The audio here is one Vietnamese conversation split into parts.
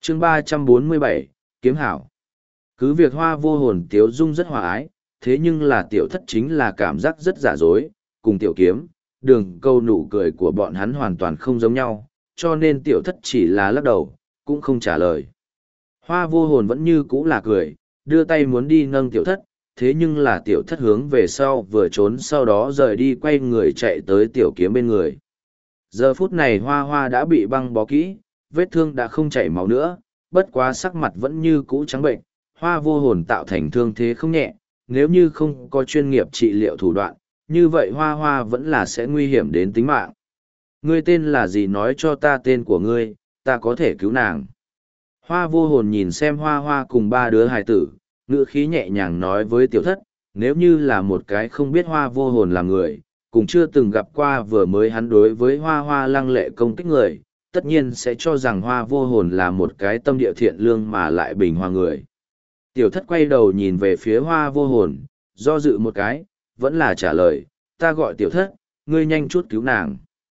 chương 347, Kiếm Hảo. Cứ việc Hoa Vô Hồn tiếu dung rất hòa ái, thế nhưng là tiểu thất chính là cảm giác rất giả dối, cùng tiểu kiếm, đường câu nụ cười của bọn hắn hoàn toàn không giống nhau, cho nên tiểu thất chỉ là lắc đầu, cũng không trả lời. Hoa Vô Hồn vẫn như cũ là cười, đưa tay muốn đi nâng tiểu thất, thế nhưng là tiểu thất hướng về sau vừa trốn sau đó rời đi quay người chạy tới tiểu kiếm bên người. Giờ phút này Hoa Hoa đã bị băng bó kỹ, vết thương đã không chảy máu nữa, bất quá sắc mặt vẫn như cũ trắng bệnh, Hoa Vô Hồn tạo thành thương thế không nhẹ, nếu như không có chuyên nghiệp trị liệu thủ đoạn, như vậy Hoa Hoa vẫn là sẽ nguy hiểm đến tính mạng. Ngươi tên là gì, nói cho ta tên của ngươi, ta có thể cứu nàng. Hoa Vô Hồn nhìn xem Hoa Hoa cùng ba đứa hài tử, ngữ khí nhẹ nhàng nói với tiểu thất, nếu như là một cái không biết Hoa Vô Hồn là người, cũng chưa từng gặp qua vừa mới hắn đối với Hoa Hoa lăng lệ công kích người, tất nhiên sẽ cho rằng Hoa Vô Hồn là một cái tâm địa thiện lương mà lại bình hòa người. Tiểu thất quay đầu nhìn về phía Hoa Vô Hồn, do dự một cái, vẫn là trả lời, ta gọi tiểu thất, ngươi nhanh chút cứu nàng.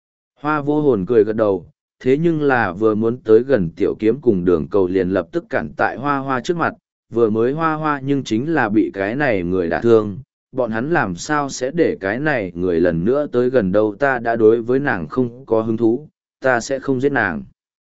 Hoa Vô Hồn cười gật đầu, thế nhưng là vừa muốn tới gần tiểu kiếm cùng đường cầu liền lập tức cản tại Hoa Hoa trước mặt, vừa mới Hoa Hoa nhưng chính là bị cái này người đả thương, bọn hắn làm sao sẽ để cái này người lần nữa tới gần đâu, ta đã đối với nàng không có hứng thú, ta sẽ không giết nàng.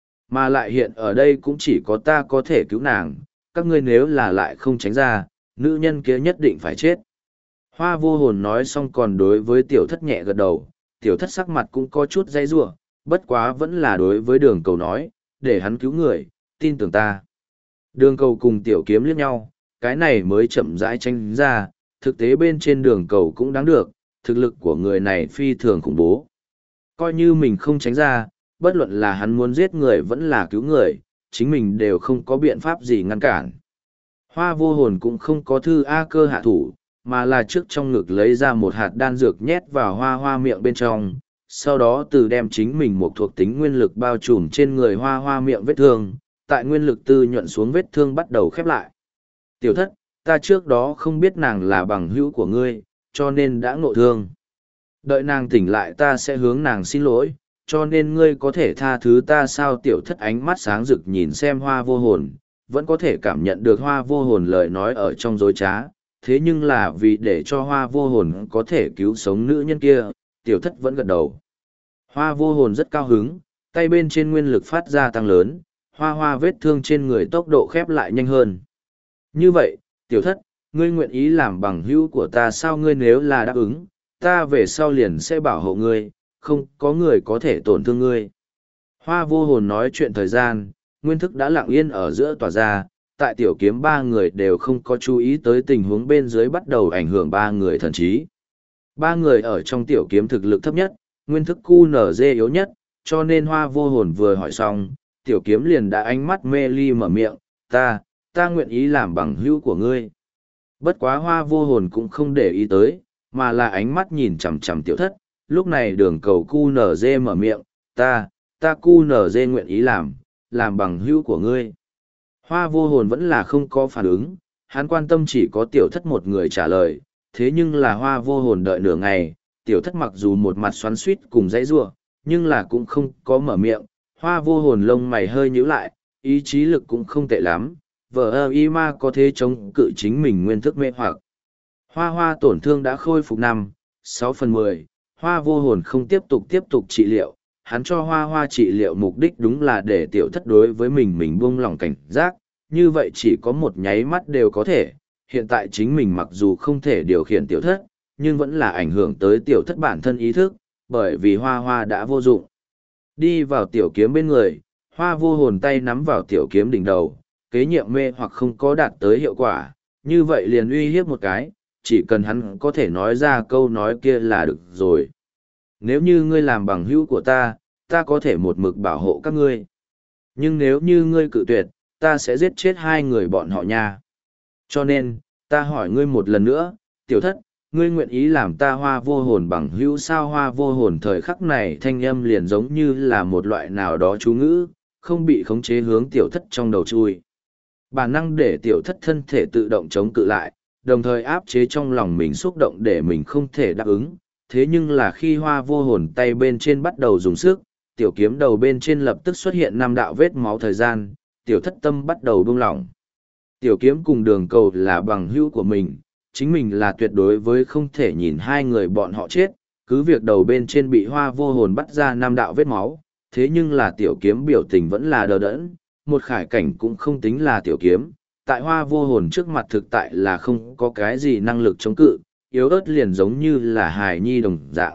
Mà lại hiện ở đây cũng chỉ có ta có thể cứu nàng, các ngươi nếu là lại không tránh ra, nữ nhân kia nhất định phải chết. Hoa Vô Hồn nói xong còn đối với tiểu thất nhẹ gật đầu, tiểu thất sắc mặt cũng có chút dây rủa, bất quá vẫn là đối với đường cầu nói, để hắn cứu người, tin tưởng ta. Đường cầu cùng tiểu kiếm liếc nhau, cái này mới chậm rãi tranh ra, thực tế bên trên đường cầu cũng đáng được, thực lực của người này phi thường khủng bố. Coi như mình không tránh ra, bất luận là hắn muốn giết người vẫn là cứu người, chính mình đều không có biện pháp gì ngăn cản. Hoa Vô Hồn cũng không có thư A Cơ hạ thủ, mà là trước trong ngực lấy ra một hạt đan dược nhét vào Hoa Hoa miệng bên trong, sau đó từ đem chính mình một thuộc tính nguyên lực bao trùm trên người Hoa Hoa miệng vết thương, tại nguyên lực tư nhuận xuống vết thương bắt đầu khép lại. Tiểu thất, ta trước đó không biết nàng là bằng hữu của ngươi, cho nên đã ngộ thương. Đợi nàng tỉnh lại ta sẽ hướng nàng xin lỗi, cho nên ngươi có thể tha thứ ta sao? Tiểu thất ánh mắt sáng rực nhìn xem Hoa Vô Hồn, vẫn có thể cảm nhận được Hoa Vô Hồn lời nói ở trong dối trá, thế nhưng là vì để cho Hoa Vô Hồn có thể cứu sống nữ nhân kia, tiểu thất vẫn gật đầu. Hoa Vô Hồn rất cao hứng, tay bên trên nguyên lực phát ra tăng lớn, Hoa Hoa vết thương trên người tốc độ khép lại nhanh hơn. Như vậy, tiểu thất, ngươi nguyện ý làm bằng hữu của ta sao? Ngươi nếu là đáp ứng, ta về sau liền sẽ bảo hộ ngươi, không có người có thể tổn thương ngươi. Hoa Vô Hồn nói chuyện thời gian, nguyên thức đã lặng yên ở giữa tỏa ra, tại tiểu kiếm ba người đều không có chú ý tới tình huống bên dưới bắt đầu ảnh hưởng ba người thần trí. Ba người ở trong tiểu kiếm thực lực thấp nhất, nguyên thức QNZ yếu nhất, cho nên Hoa Vô Hồn vừa hỏi xong, tiểu kiếm liền đã ánh mắt mê ly mở miệng, ta nguyện ý làm bằng hữu của ngươi. Bất quá Hoa Vô Hồn cũng không để ý tới, mà là ánh mắt nhìn chằm chằm tiểu thất, lúc này đường cầu QNZ mở miệng, ta QNZ nguyện ý làm bằng hữu của ngươi. Hoa Vô Hồn vẫn là không có phản ứng, hắn quan tâm chỉ có tiểu thất một người trả lời, thế nhưng là Hoa Vô Hồn đợi nửa ngày, tiểu thất mặc dù một mặt xoắn xuýt cùng dãy rủa, nhưng là cũng không có mở miệng. Hoa Vô Hồn lông mày hơi nhíu lại, ý chí lực cũng không tệ lắm, vợ y ma có thể chống cự chính mình nguyên thức mê hoặc. Hoa Hoa tổn thương đã khôi phục 5/6/10, Hoa Vô Hồn không tiếp tục trị liệu, hắn cho Hoa Hoa trị liệu mục đích đúng là để tiểu thất đối với mình buông lỏng cảnh giác, như vậy chỉ có một nháy mắt đều có thể, hiện tại chính mình mặc dù không thể điều khiển tiểu thất, nhưng vẫn là ảnh hưởng tới tiểu thất bản thân ý thức, bởi vì Hoa Hoa đã vô dụng. Đi vào tiểu kiếm bên người, Hoa Vô Hồn tay nắm vào tiểu kiếm đỉnh đầu, kế nhiệm mê hoặc không có đạt tới hiệu quả, như vậy liền uy hiếp một cái, chỉ cần hắn có thể nói ra câu nói kia là được rồi. Nếu như ngươi làm bằng hữu của ta có thể một mực bảo hộ các ngươi. Nhưng nếu như ngươi cự tuyệt, ta sẽ giết chết hai người bọn họ nha. Cho nên, ta hỏi ngươi một lần nữa, tiểu thất, ngươi nguyện ý làm ta Hoa Vô Hồn bằng hữu sao? Hoa Vô Hồn thời khắc này thanh âm liền giống như là một loại nào đó chú ngữ, không bị khống chế hướng tiểu thất trong đầu chui. Bản năng để tiểu thất thân thể tự động chống cự lại, đồng thời áp chế trong lòng mình xúc động để mình không thể đáp ứng. Thế nhưng là khi Hoa Vô Hồn tay bên trên bắt đầu dùng sức, tiểu kiếm đầu bên trên lập tức xuất hiện 5 đạo vết máu thời gian, tiểu thất tâm bắt đầu buông lỏng. Tiểu kiếm cùng đường cầu là bằng hữu của mình, chính mình là tuyệt đối với không thể nhìn hai người bọn họ chết, cứ việc đầu bên trên bị hoa vô hồn bắt ra 5 đạo vết máu, thế nhưng là tiểu kiếm biểu tình vẫn là đờ đẫn, một khải cảnh cũng không tính là tiểu kiếm, tại hoa vô hồn trước mặt thực tại là không có cái gì năng lực chống cự, yếu ớt liền giống như là hài nhi đồng dạng.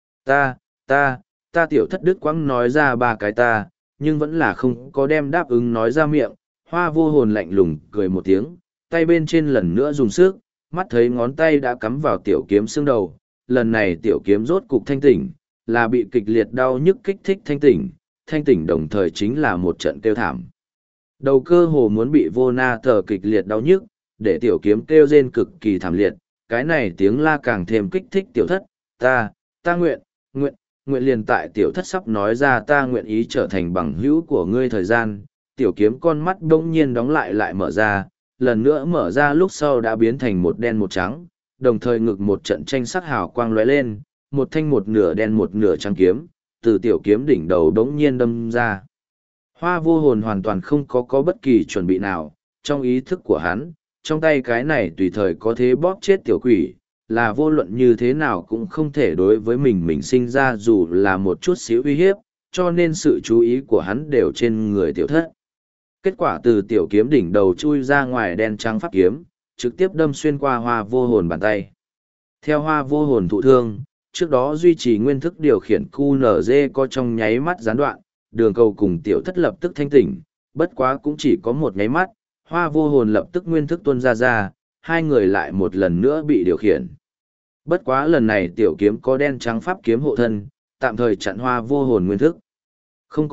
Ta tiểu thất đức quãng nói ra 3 cái ta, nhưng vẫn là không có đem đáp ứng nói ra miệng, hoa vô hồn lạnh lùng cười một tiếng, tay bên trên lần nữa dùng sức, mắt thấy ngón tay đã cắm vào tiểu kiếm xương đầu, lần này tiểu kiếm rốt cục thanh tỉnh, là bị kịch liệt đau nhức kích thích thanh tỉnh đồng thời chính là một trận kêu thảm. Đầu cơ hồ muốn bị vô na thở kịch liệt đau nhức, để tiểu kiếm kêu rên cực kỳ thảm liệt, cái này tiếng la càng thêm kích thích tiểu thất, ta nguyện liền tại tiểu thất sắp nói ra ta nguyện ý trở thành bằng hữu của ngươi thời gian, tiểu kiếm con mắt bỗng nhiên đóng lại mở ra, lần nữa mở ra lúc sau đã biến thành một đen một trắng, đồng thời ngực một trận tranh sắc hào quang lóe lên, một thanh một nửa đen một nửa trắng kiếm, từ tiểu kiếm đỉnh đầu bỗng nhiên đâm ra. Hoa vô hồn hoàn toàn không có bất kỳ chuẩn bị nào, trong ý thức của hắn, trong tay cái này tùy thời có thế bóp chết tiểu quỷ, là vô luận như thế nào cũng không thể đối với mình sinh ra dù là một chút xíu uy hiếp, cho nên sự chú ý của hắn đều trên người tiểu thất. Kết quả từ tiểu kiếm đỉnh đầu chui ra ngoài đen trắng pháp kiếm, trực tiếp đâm xuyên qua hoa vô hồn bàn tay. Theo hoa vô hồn thụ thương, trước đó duy trì nguyên thức điều khiển QNZ có trong nháy mắt gián đoạn, đường cầu cùng tiểu thất lập tức thanh tỉnh, bất quá cũng chỉ có một nháy mắt, hoa vô hồn lập tức nguyên thức tuôn ra, hai người lại một lần nữa bị điều khiển. Bất quá lần này tiểu kiếm có đen trắng pháp kiếm hộ thân, tạm thời chặn hoa vô hồn nguyên thức. Không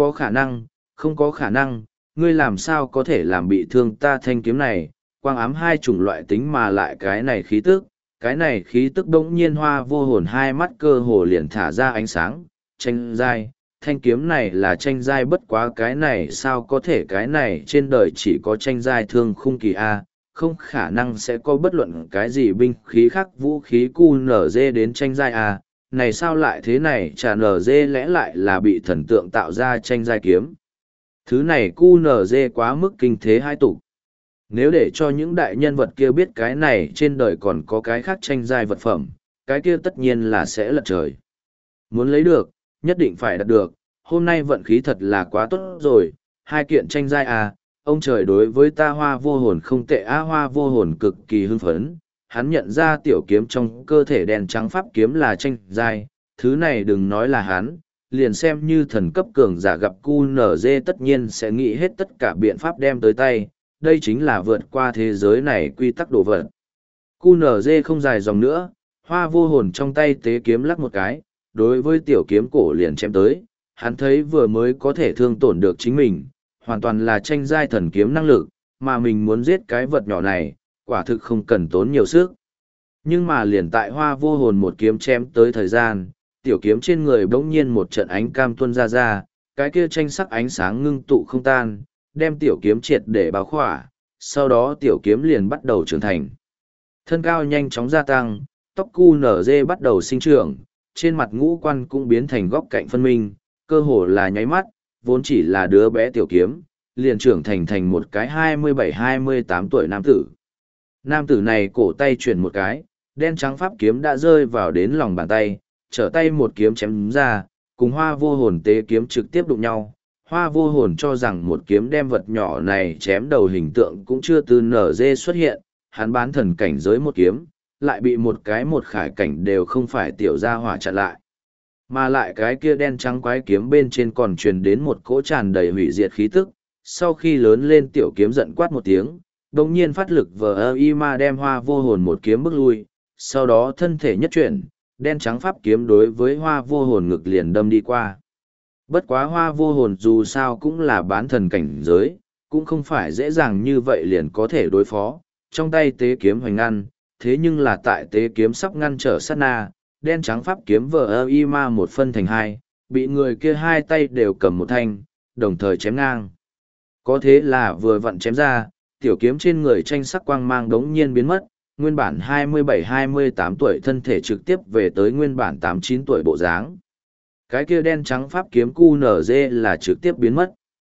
có khả năng, ngươi làm sao có thể làm bị thương ta thanh kiếm này, quang ám hai chủng loại tính mà lại cái này khí tức đống nhiên hoa vô hồn hai mắt cơ hồ liền thả ra ánh sáng, tranh giai, thanh kiếm này là tranh giai bất quá cái này sao có thể cái này trên đời chỉ có tranh giai thương khung kỳ A, không khả năng sẽ có bất luận cái gì binh khí khác vũ khí QNZ đến tranh giai A, này sao lại thế này chả NZ lẽ lại là bị thần tượng tạo ra tranh giai kiếm. Thứ này QNZ quá mức kinh thế hai tục. Nếu để cho những đại nhân vật kia biết cái này trên đời còn có cái khác tranh giai vật phẩm, cái kia tất nhiên là sẽ lật trời. Muốn lấy được, nhất định phải đạt được, hôm nay vận khí thật là quá tốt rồi, hai kiện tranh giai à, ông trời đối với ta hoa vô hồn không tệ á hoa vô hồn cực kỳ hưng phấn, hắn nhận ra tiểu kiếm trong cơ thể đen trắng pháp kiếm là tranh giai, thứ này đừng nói là hắn, liền xem như thần cấp cường giả gặp QNZ tất nhiên sẽ nghĩ hết tất cả biện pháp đem tới tay, đây chính là vượt qua thế giới này quy tắc đồ vật. QNZ không dài dòng nữa, hoa vô hồn trong tay tế kiếm lắc một cái, đối với tiểu kiếm cổ liền chém tới, hắn thấy vừa mới có thể thương tổn được chính mình, hoàn toàn là tranh giai thần kiếm năng lực, mà mình muốn giết cái vật nhỏ này, quả thực không cần tốn nhiều sức. Nhưng mà liền tại hoa vô hồn một kiếm chém tới thời gian, tiểu kiếm trên người bỗng nhiên một trận ánh cam tuôn ra, cái kia tranh sắc ánh sáng ngưng tụ không tan, đem tiểu kiếm triệt để bao khỏa, sau đó tiểu kiếm liền bắt đầu trưởng thành. Thân cao nhanh chóng gia tăng, tóc QNZ bắt đầu sinh trưởng, trên mặt ngũ quan cũng biến thành góc cạnh phân minh, cơ hồ là nháy mắt, vốn chỉ là đứa bé tiểu kiếm, liền trưởng thành một cái 27-28 tuổi nam tử. Nam tử này cổ tay chuyển một cái, đen trắng pháp kiếm đã rơi vào đến lòng bàn tay, trở tay một kiếm chém ra, cùng hoa vô hồn tế kiếm trực tiếp đụng nhau. Hoa vô hồn cho rằng một kiếm đem vật nhỏ này chém đầu hình tượng cũng chưa từ nở dê xuất hiện, hắn bán thần cảnh giới một kiếm, lại bị một khải cảnh đều không phải tiểu gia hỏa chặn lại. Mà lại cái kia đen trắng quái kiếm bên trên còn truyền đến một cỗ tràn đầy hủy diệt khí tức, sau khi lớn lên tiểu kiếm giận quát một tiếng, đồng nhiên phát lực ma đem hoa vô hồn một kiếm bước lui, sau đó thân thể nhất chuyển, đen trắng pháp kiếm đối với hoa vô hồn ngực liền đâm đi qua. Bất quá hoa vô hồn dù sao cũng là bán thần cảnh giới, cũng không phải dễ dàng như vậy liền có thể đối phó, trong tay tế kiếm hoành ngăn, thế nhưng là tại tế kiếm sắp ngăn trở sát na, đen trắng pháp kiếm ma một phân thành hai, bị người kia hai tay đều cầm một thanh, đồng thời chém ngang. Có thế là vừa vặn chém ra, tiểu kiếm trên người tranh sắc quang mang đống nhiên biến mất, nguyên bản 27-28 tuổi thân thể trực tiếp về tới nguyên bản 8-9 tuổi bộ dáng. Cái kia đen trắng pháp kiếm QNZ là trực tiếp biến mất.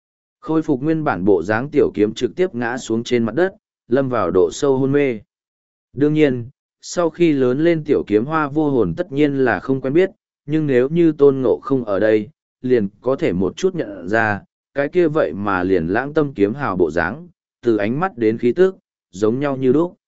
Khôi phục nguyên bản bộ dáng tiểu kiếm trực tiếp ngã xuống trên mặt đất, lâm vào độ sâu hôn mê. Đương nhiên, sau khi lớn lên tiểu kiếm hoa vô hồn tất nhiên là không quen biết, nhưng nếu như tôn ngộ không ở đây, liền có thể một chút nhận ra, cái kia vậy mà liền lãng tâm kiếm hào bộ dáng, từ ánh mắt đến khí tức, giống nhau như lúc.